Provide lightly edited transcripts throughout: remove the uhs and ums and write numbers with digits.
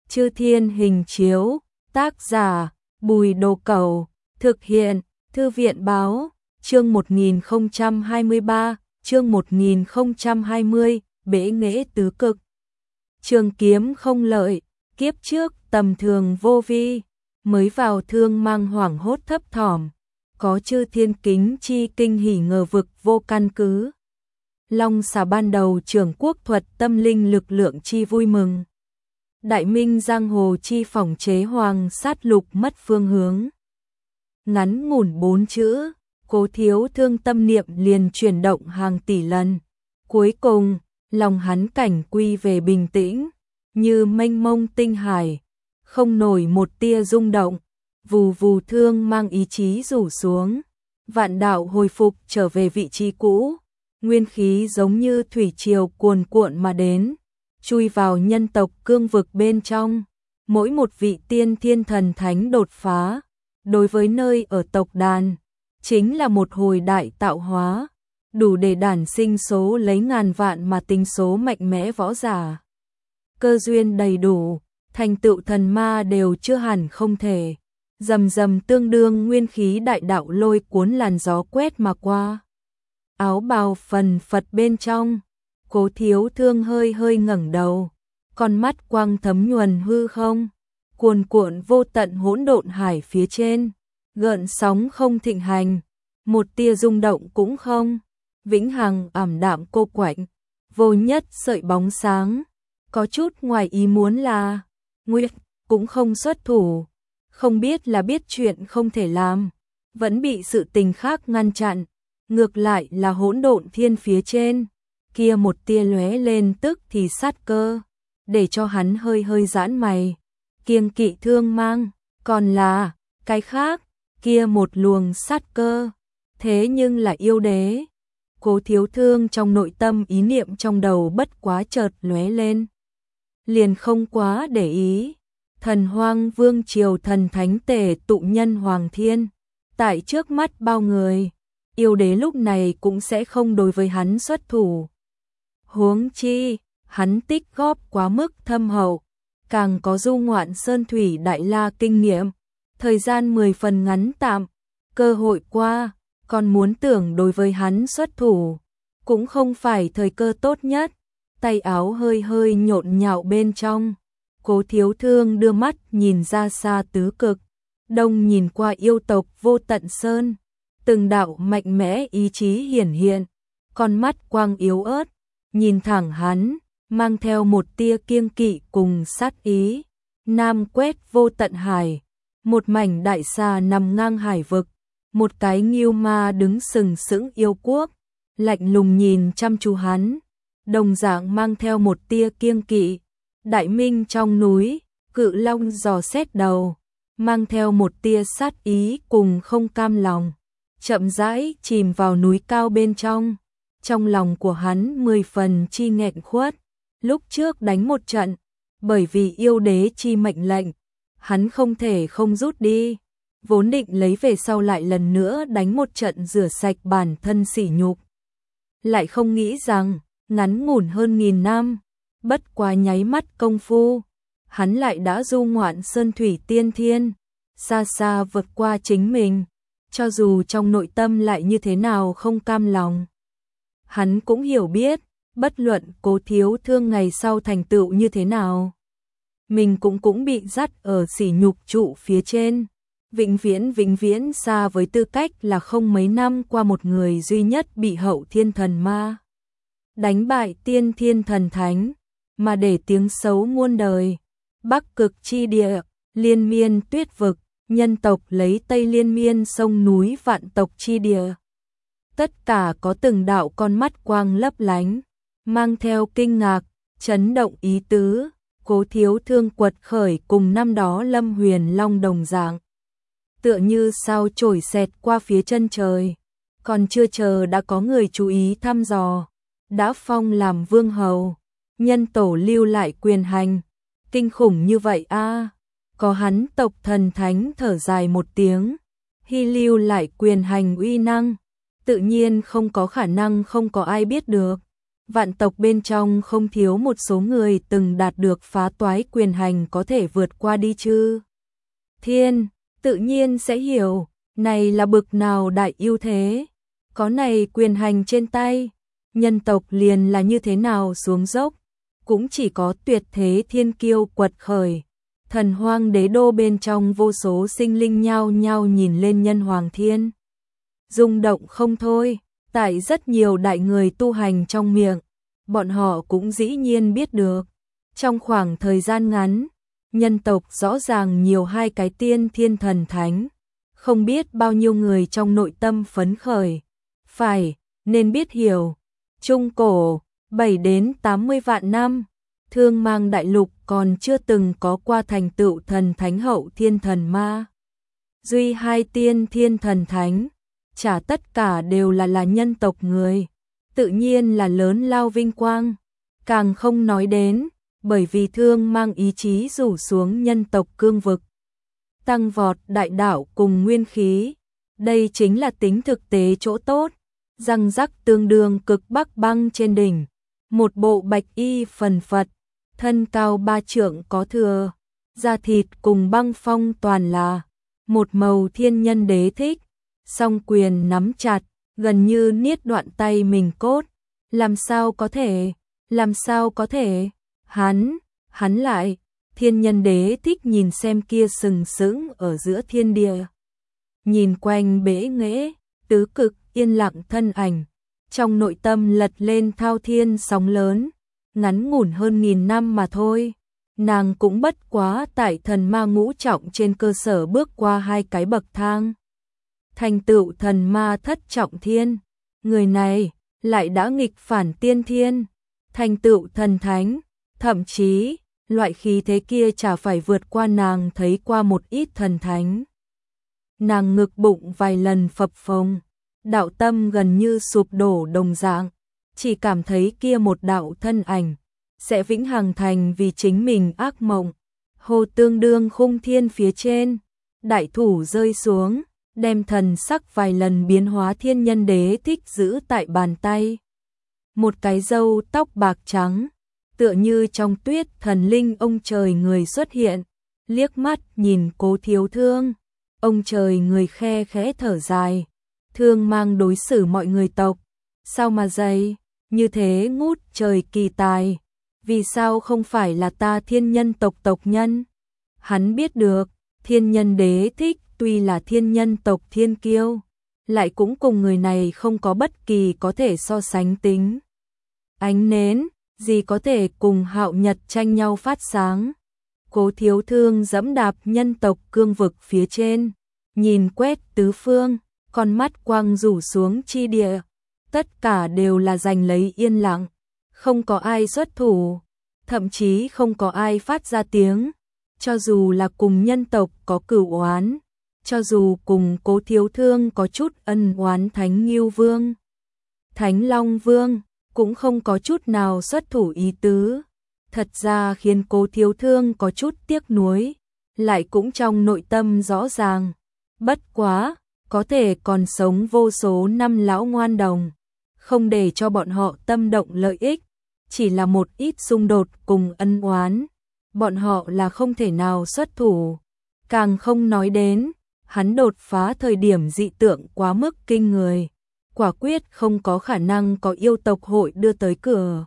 Chư Thiên Hình Chiếu, tác giả Bùi Đồ Cẩu, thực hiện Thư viện Báo, chương 1023, chương 1020, bế nghệ tứ cực. Trường kiếm không lợi, kiếp trước tầm thường vô vi, mới vào thương mang hoảng hốt thấp thỏm, có chư thiên kính chi kinh hỉ ngờ vực vô căn cứ. Long xà ban đầu trưởng quốc thuật tâm linh lực lượng chi vui mừng. Đại minh giang hồ chi phỏng chế hoàng sát lục mất phương hướng. Ngắn ngủn 4 chữ, Cố Thiếu Thương tâm niệm liền chuyển động hàng tỷ lần. Cuối cùng, lòng hắn cảnh quy về bình tĩnh, như mênh mông tinh hải, không nổi một tia rung động. Vù vù thương mang ý chí rủ xuống, vạn đạo hồi phục trở về vị trí cũ, nguyên khí giống như thủy triều cuồn cuộn mà đến, chui vào nhân tộc cương vực bên trong. Mỗi một vị tiên thiên thần thánh đột phá, đối với nơi ở tộc đàn, chính là một hồi đại tạo hóa, đủ để đản sinh số lấy ngàn vạn mà tính số mạnh mẽ võ giả. Cơ duyên đầy đủ, thành tựu thần ma đều chưa hẳn không thể. Rầm rầm tương đương nguyên khí đại đạo lôi cuốn làn gió quét mà qua. Áo bào phần phật bên trong, Cố Thiếu Thương hơi hơi ngẩng đầu, con mắt quang thấm nhuần hư không, cuồn cuộn vô tận hỗn độn hải phía trên, gợn sóng không thịnh hành, một tia rung động cũng không, vĩnh hằng ảm đạm cô quạnh, vô nhất sợi bóng sáng. Có chút ngoài ý muốn là Nguyệt cũng không xuất thủ, không biết là biết chuyện không thể làm, vẫn bị sự tình khác ngăn chặn, ngược lại là hỗn độn thiên phía trên, kia một tia lóe lên tức thì sát cơ, để cho hắn hơi hơi giãn mày, kiêng kỵ thương mang, còn là cái khác, kia một luồng sát cơ, thế nhưng là yêu đế. Cố Thiếu Thương trong nội tâm ý niệm trong đầu bất quá chợt lóe lên, liền không quá để ý. Thần Hoang Vương triều thần thánh tề tụ nhân Hoàng Thiên, tại trước mắt bao người, yêu đế lúc này cũng sẽ không đối với hắn xuất thủ. Huống chi, hắn tích góp quá mức thâm hậu, càng có du ngoạn sơn thủy đại la kinh nghiệm, thời gian 10 phần ngắn tạm, cơ hội qua, còn muốn tưởng đối với hắn xuất thủ, cũng không phải thời cơ tốt nhất. Tay áo hơi hơi nhộn nhạo bên trong, Cố Thiếu Thương đưa mắt nhìn ra xa tứ cực, đông nhìn qua yêu tộc vô tận sơn, từng đạo mạnh mẽ ý chí hiển hiện, con mắt quang yếu ớt, nhìn thẳng hắn, mang theo một tia kiêng kỵ cùng sát ý. Nam quét vô tận hải, một mảnh đại xà nằm ngang hải vực, một cái ngưu ma đứng sừng sững yêu quốc, lạnh lùng nhìn chăm chú hắn, đồng dạng mang theo một tia kiêng kỵ. Đại minh trong núi, cự long dò xét đầu, mang theo một tia sát ý cùng không cam lòng, chậm rãi chìm vào núi cao bên trong. Trong lòng của hắn 10 phần chi nghẹn khuất, lúc trước đánh một trận, bởi vì yêu đế chi mệnh lệnh, hắn không thể không rút đi, vốn định lấy về sau lại lần nữa đánh một trận rửa sạch bản thân sỉ nhục. Lại không nghĩ rằng, ngắn ngủn hơn 1000 năm, bất quá nháy mắt công phu, hắn lại đã du ngoạn sơn thủy tiên thiên, xa xa vượt qua chính mình, cho dù trong nội tâm lại như thế nào không cam lòng. Hắn cũng hiểu biết, bất luận Cố Thiếu Thương ngày sau thành tựu như thế nào, mình cũng bị dắt ở sỉ nhục trụ phía trên, vĩnh viễn xa với tư cách là không mấy năm qua một người duy nhất bị hậu thiên thần ma đánh bại tiên thiên thần thánh, mà để tiếng xấu muôn đời. Bắc cực chi địa, liên miên tuyết vực, nhân tộc lấy Tây liên miên sông núi vạn tộc chi địa. Tất cả có từng đạo con mắt quang lấp lánh, mang theo kinh ngạc, chấn động ý tứ. Cố Thiếu Thương quật khởi cùng năm đó Lâm Huyền Long đồng dạng, tựa như sao chổi xẹt qua phía chân trời, còn chưa chờ đã có người chú ý thăm dò, đã phong làm vương hầu, nhân tổ lưu lại quyền hành, kinh khủng như vậy a. Có hắn tộc thần thánh thở dài một tiếng, hy lưu lại quyền hành uy năng, tự nhiên không có khả năng không có ai biết được. vạn tộc bên trong không thiếu một số người từng đạt được phá toái quyền hành có thể vượt qua đi chứ. Thiên, tự nhiên sẽ hiểu, này là bực nào đại ưu thế. Có này quyền hành trên tay, nhân tộc liền là như thế nào xuống dốc. Cũng chỉ có tuyệt thế thiên kiêu quật khởi. Thần hoang đế đô bên trong vô số sinh linh nhao nhao nhìn lên nhân hoàng thiên. Rung động không thôi, tại rất nhiều đại người tu hành trong miệng, bọn họ cũng dĩ nhiên biết được. Trong khoảng thời gian ngắn, nhân tộc rõ ràng nhiều hai cái tiên thiên thần thánh. Không biết bao nhiêu người trong nội tâm phấn khởi. Phải, nên biết hiểu. Trung cổ, 7 đến 80 vạn năm, Thương Mang đại lục còn chưa từng có qua thành tựu thần thánh hậu thiên thần ma. Duy hai tiên thiên thần thánh, chả tất cả đều là nhân tộc người, tự nhiên là lớn lao vinh quang, càng không nói đến, bởi vì Thương Mang ý chí rủ xuống nhân tộc cương vực. Tăng vọt đại đạo cùng nguyên khí, đây chính là tính thực tế chỗ tốt, răng rắc tương đương cực bắc băng trên đỉnh, một bộ bạch y phần phật, thân cao 3 trượng có thừa, da thịt cùng băng phong toàn là một màu thiên nhân đế thích, song quyền nắm chặt, gần như niết đoạn tay mình cốt, làm sao có thể, hắn lại, thiên nhân đế thích nhìn xem kia sừng sững ở giữa thiên địa. Nhìn quanh bể nghễ, tứ cực, yên lặng thân ảnh, trong nội tâm lật lên thao thiên sóng lớn, ngắn ngủn hơn 1000 năm mà thôi. Nàng cũng bất quá tại thần ma ngũ trọng trên cơ sở bước qua 2 cái bậc thang. Thành tựu thần ma thất trọng thiên, người này lại đã nghịch phản tiên thiên, thành tựu thần thánh, thậm chí loại khí thế kia chả phải vượt qua nàng thấy qua một ít thần thánh. Nàng ngực bụng vài lần phập phồng, đạo tâm gần như sụp đổ đồng dạng, chỉ cảm thấy kia một đạo thân ảnh sẽ vĩnh hằng thành vì chính mình ác mộng. Hồ tương đương khung thiên phía trên, đại thủ rơi xuống, đem thần sắc vài lần biến hóa thiên nhân đế thích giữ tại bàn tay. Một cái râu tóc bạc trắng, tựa như trong tuyết thần linh ông trời người xuất hiện, liếc mắt nhìn Cố Thiếu Thương, ông trời người khe khẽ thở dài, Thương Mang đối xử mọi người tộc, sao mà dày, như thế ngút trời kỳ tài, vì sao không phải là ta thiên nhân tộc tộc nhân? Hắn biết được, thiên nhân đế thích tuy là thiên nhân tộc thiên kiêu, lại cũng cùng người này không có bất kỳ có thể so sánh tính. Ánh nến, gì có thể cùng Hạo Nhật tranh nhau phát sáng. Cố Thiếu Thương dẫm đạp nhân tộc cương vực phía trên, nhìn quét tứ phương, con mắt quang rủ xuống chi địa, tất cả đều là giành lấy yên lặng, không có ai xuất thủ, thậm chí không có ai phát ra tiếng, cho dù là cùng nhân tộc có cửu oán, cho dù cùng Cố Thiếu Thương có chút ân oán Thánh Ngưu Vương, Thánh Long Vương, cũng không có chút nào xuất thủ ý tứ. Thật ra khiến Cố Thiếu Thương có chút tiếc nuối, lại cũng trong nội tâm rõ ràng. Bất quá, có thể còn sống vô số năm lão ngoan đồng, không để cho bọn họ tâm động lợi ích, chỉ là một ít xung đột cùng ân oán, bọn họ là không thể nào xuất thủ. Càng không nói đến, hắn đột phá thời điểm dị tượng quá mức kinh người, quả quyết không có khả năng có yêu tộc hội đưa tới cửa.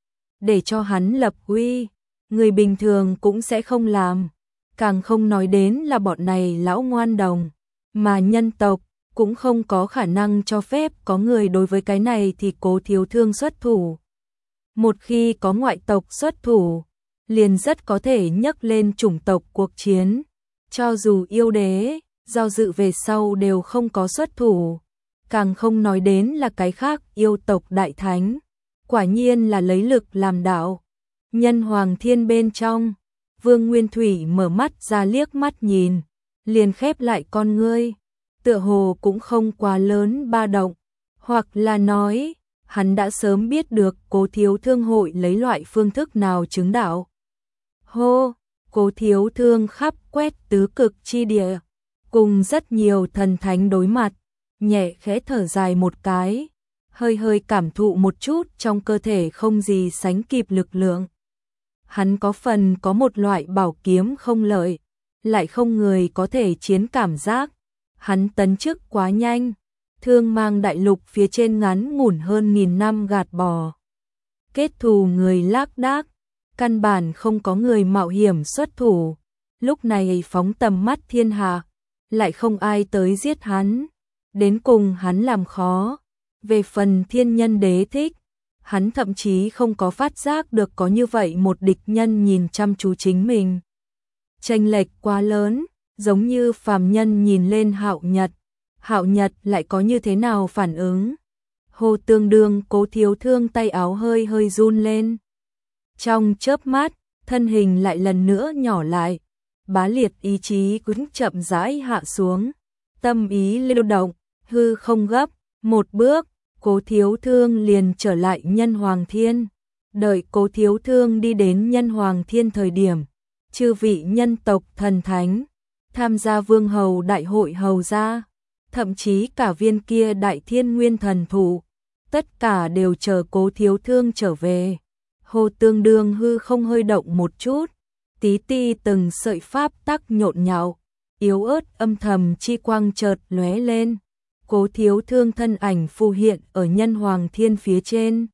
Để cho hắn lập uy, người bình thường cũng sẽ không làm, càng không nói đến là bọn này lão ngoan đồng, mà nhân tộc cũng không có khả năng cho phép có người đối với cái này thì Cố Thiếu Thương xuất thủ. Một khi có ngoại tộc xuất thủ, liền rất có thể nhấc lên chủng tộc cuộc chiến, cho dù yêu đế, do dự về sau đều không có xuất thủ, càng không nói đến là cái khác yêu tộc đại thánh. Quả nhiên là lấy lực làm đạo. Nhân hoàng thiên bên trong, Vương Nguyên Thủy mở mắt ra liếc mắt nhìn, liền khép lại con ngươi, tựa hồ cũng không quá lớn ba động, hoặc là nói, hắn đã sớm biết được Cố Thiếu Thương hội lấy loại phương thức nào chứng đạo. Hô, Cố Thiếu Thương khắp quét tứ cực chi địa, cùng rất nhiều thần thánh đối mặt, nhẹ khẽ thở dài một cái. hơi hơi cảm thụ một chút trong cơ thể không gì sánh kịp lực lượng. Hắn có phần có một loại bảo kiếm không lợi, lại không người có thể chiến cảm giác. Hắn tấn chức quá nhanh, Thương Mang đại lục phía trên ngắn ngủn hơn 1000 năm gạt bỏ. Kết thù người lác đác, căn bản không có người mạo hiểm xuất thủ. Lúc này phóng tầm mắt thiên hạ, lại không ai tới giết hắn. Đến cùng hắn làm khó. Về phần Thiên Nhân Đế thích, hắn thậm chí không có phát giác được có như vậy một địch nhân nhìn chăm chú chính mình. Chênh lệch quá lớn, giống như phàm nhân nhìn lên Hạo Nhật lại có như thế nào phản ứng. Hồ Tương Đương Cố Thiếu Thương tay áo hơi hơi run lên. Trong chớp mắt, thân hình lại lần nữa nhỏ lại, bá liệt ý chí cũng chậm rãi hạ xuống. Tâm ý lưu động, hư không gấp, một bước, Cố Thiếu Thương liền trở lại Nhân Hoàng Thiên. Đợi Cố Thiếu Thương đi đến Nhân Hoàng Thiên thời điểm, chư vị nhân tộc thần thánh tham gia Vương Hầu đại hội hầu ra, thậm chí cả viên kia Đại Thiên Nguyên Thần Thụ, tất cả đều chờ Cố Thiếu Thương trở về. Hồ Tương Đương hư không hơi động một chút, tí ti từng sợi pháp tắc nhộn nhạo, yếu ớt âm thầm chi quang chợt lóe lên. Cố Thiếu Thương thân ảnh phù hiện ở Nhân Hoàng Thiên phía trên.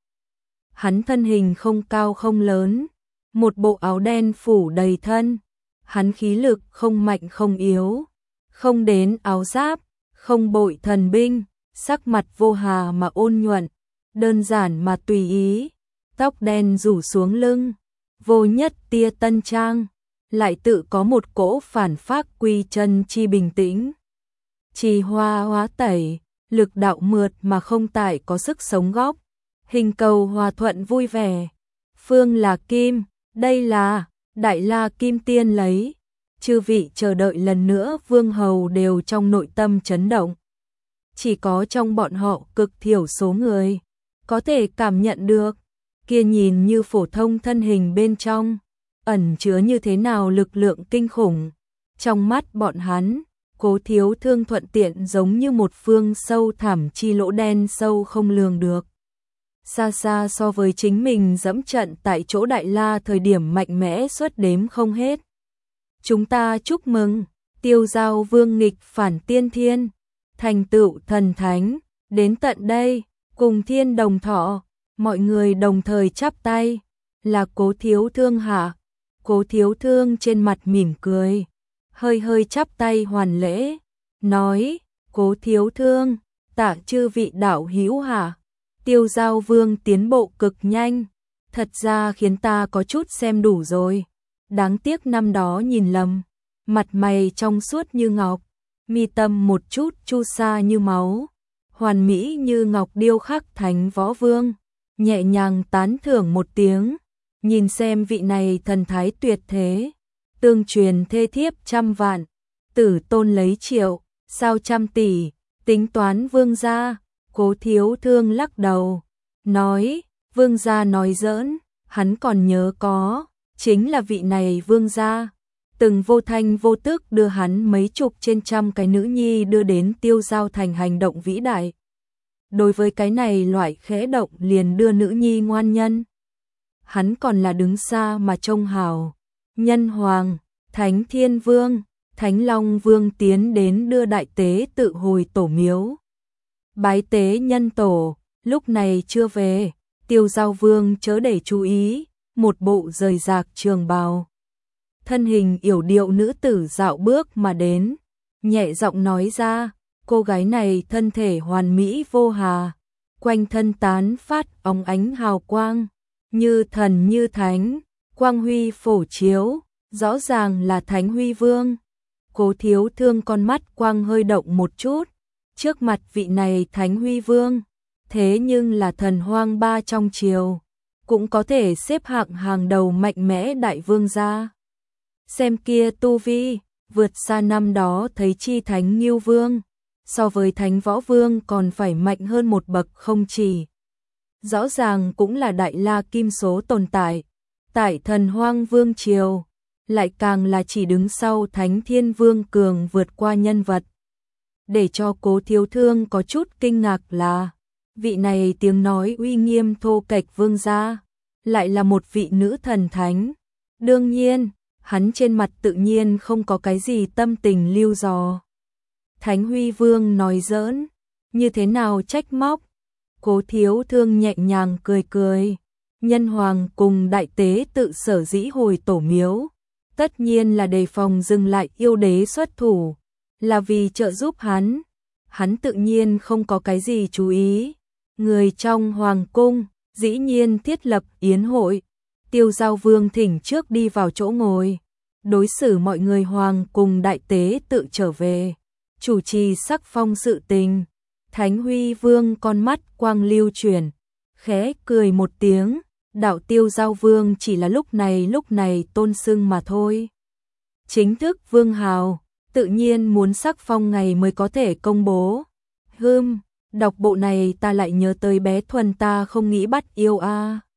Hắn thân hình không cao không lớn, một bộ áo đen phủ đầy thân. Hắn khí lực không mạnh không yếu, không đến áo giáp, không bội thần binh, sắc mặt vô hà mà ôn nhuận, đơn giản mà tùy ý, tóc đen rủ xuống lưng, vô nhất tia tân trang, lại tự có một cỗ phản phác quy chân chi bình tĩnh. Trì hoa hóa tẩy, lực đạo mượt mà không tải có sức sống góp, hình cầu hòa thuận vui vẻ. Phương là kim, đây là Đại La Kim Tiên lấy. Chư vị chờ đợi lần nữa Vương Hầu đều trong nội tâm chấn động. Chỉ có trong bọn họ cực thiểu số người có thể cảm nhận được, kia nhìn như phổ thông thân hình bên trong, ẩn chứa như thế nào lực lượng kinh khủng. Trong mắt bọn hắn, Cố Thiếu Thương thuận tiện giống như một phương sâu thẳm chi lỗ đen sâu không lường được. Xa xa so với chính mình dẫm trận tại chỗ Đại La thời điểm mạnh mẽ suất đếm không hết. Chúng ta chúc mừng, Tiêu Giao Vương nghịch phản tiên thiên, thành tựu thần thánh, đến tận đây, cùng thiên đồng thọ, mọi người đồng thời chắp tay, là Cố Thiếu Thương hả? Cố Thiếu Thương trên mặt mỉm cười, hơi hơi chắp tay hoàn lễ, nói, Cố Thiếu Thương, tạ chư vị đạo hữu hả? Tiêu Giao Vương tiến bộ cực nhanh, thật ra khiến ta có chút xem đủ rồi. Đáng tiếc năm đó nhìn lầm, mặt mày trong suốt như ngọc, mi tâm một chút chu sa như máu, hoàn mỹ như ngọc điêu khắc Thánh Võ Vương, nhẹ nhàng tán thưởng một tiếng, nhìn xem vị này thần thái tuyệt thế, tương truyền thê thiếp trăm vạn, tử tôn lấy triệu, sao trăm tỷ, tính toán vương gia. Cố Thiếu Thương lắc đầu, nói, vương gia nói giỡn, hắn còn nhớ có, chính là vị này vương gia, từng vô thanh vô tức đưa hắn mấy chục trên trăm cái nữ nhi đưa đến Tiêu Giao thành hành động vĩ đại. Đối với cái này loại khẽ động liền đưa nữ nhi ngoan nhân, hắn còn là đứng xa mà trông hào. Nhân Hoàng, Thánh Thiên Vương, Thánh Long Vương tiến đến đưa đại tế tự hồi tổ miếu. Bái tế nhân tổ, lúc này chưa về, Tiêu Giao Vương chớ để chú ý, một bộ rời rạc trường bào. Thân hình yểu điệu nữ tử dạo bước mà đến, nhẹ giọng nói ra, cô gái này thân thể hoàn mỹ vô hà, quanh thân tán phát óng ánh hào quang, như thần như thánh, quang huy phổ chiếu, rõ ràng là Thánh Huy Vương. Cố Thiếu Thương con mắt quang hơi động một chút, trước mặt vị này Thánh Huy Vương, thế nhưng là thần hoang ba trong triều, cũng có thể xếp hạng hàng đầu mạnh mẽ đại vương gia. Xem kia tu vi, vượt xa năm đó thấy chi Thánh Ngưu Vương, so với Thánh Võ Vương còn phải mạnh hơn một bậc không chỉ. Rõ ràng cũng là Đại La Kim số tồn tại, tại thần hoang vương triều, lại càng là chỉ đứng sau Thánh Thiên Vương cường vượt qua nhân vật. Để cho Cố Thiếu Thương có chút kinh ngạc là, Vị này tiếng nói uy nghiêm thô kệch vương gia, lại là một vị nữ thần thánh. Đương nhiên, hắn trên mặt tự nhiên không có cái gì tâm tình lưu dò. Thánh Huy Vương nói giỡn, như thế nào trách móc. Cố Thiếu Thương nhẹ nhàng cười cười. Nhân hoàng cùng đại tế tự sở dĩ hồi tổ miếu, tất nhiên là đề phòng dừng lại yêu đế xuất thủ, là vì trợ giúp hắn. Hắn tự nhiên không có cái gì chú ý. Người trong hoàng cung dĩ nhiên thiết lập yến hội. Tiêu Giao Vương thỉnh trước đi vào chỗ ngồi, đối xử mọi người hoàng cùng đại tế tự trở về, chủ trì sắc phong sự tình. Thánh Huy Vương con mắt quang lưu chuyển, khẽ cười một tiếng, đạo Tiêu Giao Vương chỉ là lúc này tôn xưng mà thôi. Chính thức vương hào, tự nhiên muốn sắc phong ngày mới có thể công bố. Đọc bộ này ta lại nhớ tới bé Thuần ta không nghĩ bắt yêu a.